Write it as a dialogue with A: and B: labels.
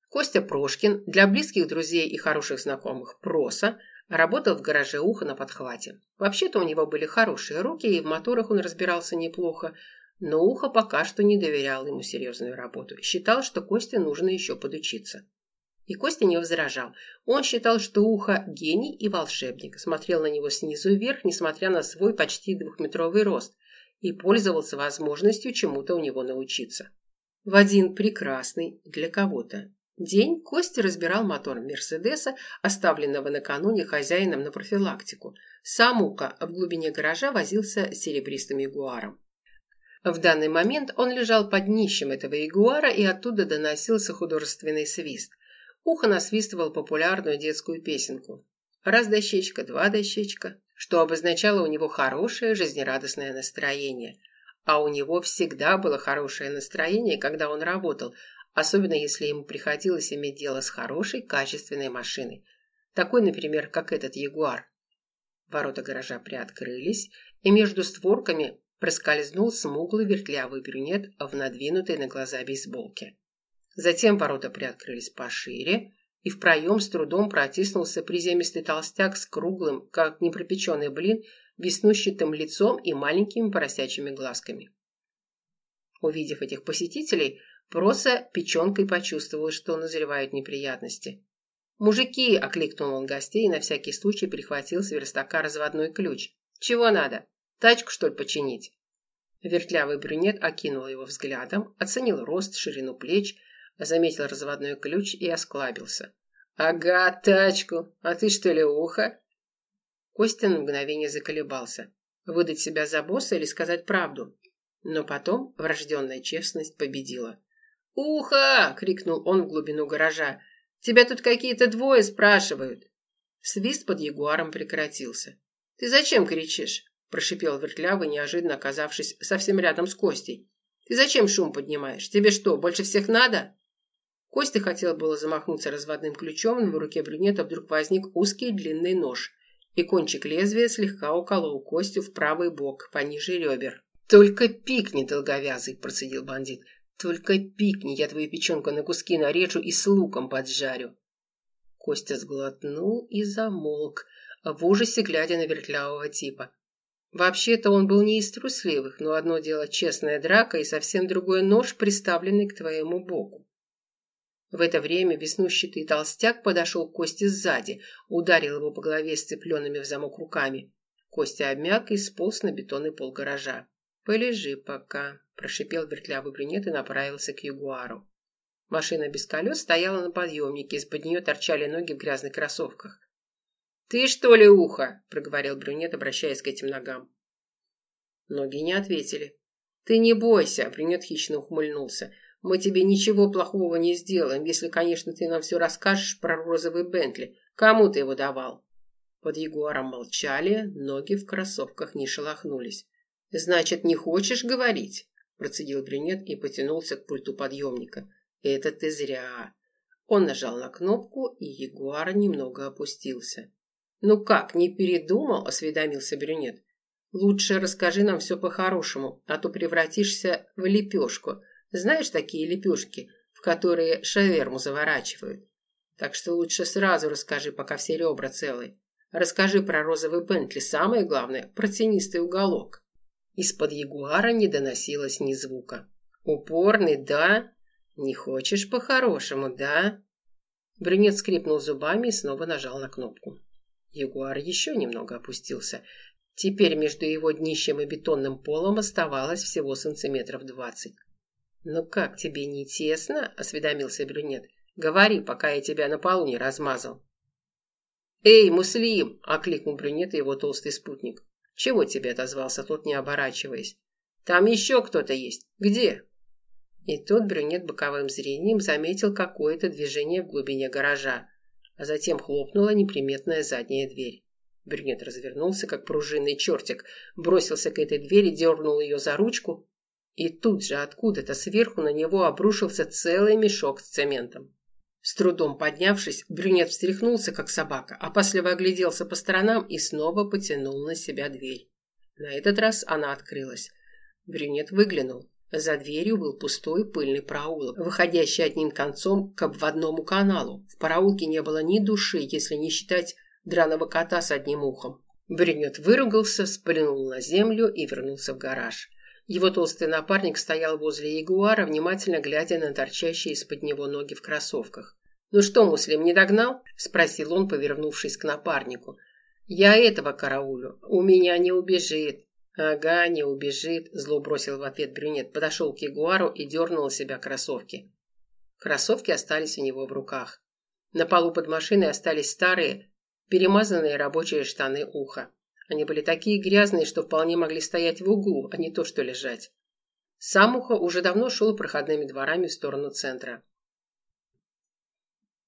A: Костя Прошкин, для близких друзей и хороших знакомых Проса, работал в гараже Уха на подхвате. Вообще-то у него были хорошие руки, и в моторах он разбирался неплохо, но Ухо пока что не доверял ему серьезную работу. Считал, что Косте нужно еще подучиться. И Костя не возражал. Он считал, что Ухо гений и волшебник, смотрел на него снизу вверх, несмотря на свой почти 2-метровый рост, и пользовался возможностью чему-то у него научиться. В один прекрасный для кого-то день Костя разбирал мотор Мерседеса, оставленного накануне хозяином на профилактику. Сам Ухо в глубине гаража возился с серебристым ягуаром. В данный момент он лежал под днищем этого ягуара, и оттуда доносился художественный свист. Ухо насвистывал популярную детскую песенку «Раз дощечка, два дощечка», что обозначало у него хорошее жизнерадостное настроение. А у него всегда было хорошее настроение, когда он работал, особенно если ему приходилось иметь дело с хорошей, качественной машиной. Такой, например, как этот ягуар. Ворота гаража приоткрылись, и между створками проскользнул смуглый вертлявый брюнет в надвинутой на глаза бейсболке. Затем ворота приоткрылись пошире, и в проем с трудом протиснулся приземистый толстяк с круглым, как непропеченный блин, веснущатым лицом и маленькими поросячьими глазками. Увидев этих посетителей, Проса печенкой почувствовал, что назревают неприятности. «Мужики!» – окликнул он гостей и на всякий случай прихватил с верстака разводной ключ. «Чего надо? Тачку, что ли, починить?» Вертлявый брюнет окинул его взглядом, оценил рост, ширину плеч, заметил разводной ключ и осклабился. «Ага, тачку! А ты что ли Ухо?» Костя на мгновение заколебался. Выдать себя за босса или сказать правду? Но потом врожденная честность победила. «Ухо!» — крикнул он в глубину гаража. «Тебя тут какие-то двое спрашивают!» Свист под ягуаром прекратился. «Ты зачем кричишь?» — прошипел вертлявый, неожиданно оказавшись совсем рядом с Костей. «Ты зачем шум поднимаешь? Тебе что, больше всех надо?» Костя хотел было замахнуться разводным ключом, но в руке брюнета вдруг возник узкий длинный нож, и кончик лезвия слегка уколол Костю в правый бок, пониже ребер. «Только пикни, долговязый!» – процедил бандит. «Только пикни, я твою печенку на куски нарежу и с луком поджарю!» Костя сглотнул и замолк, в ужасе глядя на вертлявого типа. Вообще-то он был не из трусливых, но одно дело честная драка и совсем другой нож, приставленный к твоему боку. В это время веснущатый толстяк подошел к Косте сзади, ударил его по голове сцепленными в замок руками. Костя обмяк и сполз на бетонный пол гаража. «Полежи пока», – прошипел вертлявый брюнет и направился к ягуару. Машина без колес стояла на подъемнике, из-под нее торчали ноги в грязных кроссовках. «Ты что ли Ухо?» – проговорил брюнет, обращаясь к этим ногам. Ноги не ответили. «Ты не бойся», – брюнет хищно ухмыльнулся. «Мы тебе ничего плохого не сделаем, если, конечно, ты нам все расскажешь про розовый Бентли. Кому ты его давал?» Под ягуаром молчали, ноги в кроссовках не шелохнулись. «Значит, не хочешь говорить?» – процедил брюнет и потянулся к пульту подъемника. «Это ты зря». Он нажал на кнопку, и ягуар немного опустился. «Ну как, не передумал?» – осведомился брюнет. «Лучше расскажи нам все по-хорошему, а то превратишься в лепешку. Знаешь такие лепешки, в которые шаверму заворачивают? Так что лучше сразу расскажи, пока все ребра целы. Расскажи про розовый Бентли, самое главное, про тенистый уголок». Из-под ягуара не доносилось ни звука. «Упорный, да? Не хочешь по-хорошему, да?» Брюнет скрипнул зубами и снова нажал на кнопку. Ягуар еще немного опустился. Теперь между его днищем и бетонным полом оставалось всего сантиметров 20. «Ну как, тебе не тесно?» – осведомился брюнет. «Говори, пока я тебя на полу не размазал». «Эй, Муслим!» – окликнул брюнет и его толстый спутник. «Чего тебе?» – отозвался тот, не оборачиваясь. «Там еще кто-то есть. Где?» И тут брюнет боковым зрением заметил какое-то движение в глубине гаража, а затем хлопнула неприметная задняя дверь. Брюнет развернулся, как пружинный чертик, бросился к этой двери, дернул ее за ручку, и тут же откуда-то сверху на него обрушился целый мешок с цементом. С трудом поднявшись, брюнет встряхнулся, как собака, опасливо огляделся по сторонам и снова потянул на себя дверь. На этот раз она открылась. Брюнет выглянул. За дверью был пустой пыльный проулок, выходящий одним концом к обводному каналу. В проулке не было ни души, если не считать драного кота с одним ухом. Брюнет выругался, сплюнул на землю и вернулся в гараж. Его толстый напарник стоял возле ягуара, внимательно глядя на торчащие из-под него ноги в кроссовках. «Ну что, Муслим, не догнал?» – спросил он, повернувшись к напарнику. «Я этого караулю. У меня не убежит». «Ага, не убежит», – зло бросил в ответ брюнет, подошел к ягуару и дернул из себя кроссовки. Кроссовки остались у него в руках. На полу под машиной остались старые, перемазанные рабочие штаны уха. Они были такие грязные, что вполне могли стоять в углу, а не то что лежать. Сам Ухо уже давно шел проходными дворами в сторону центра.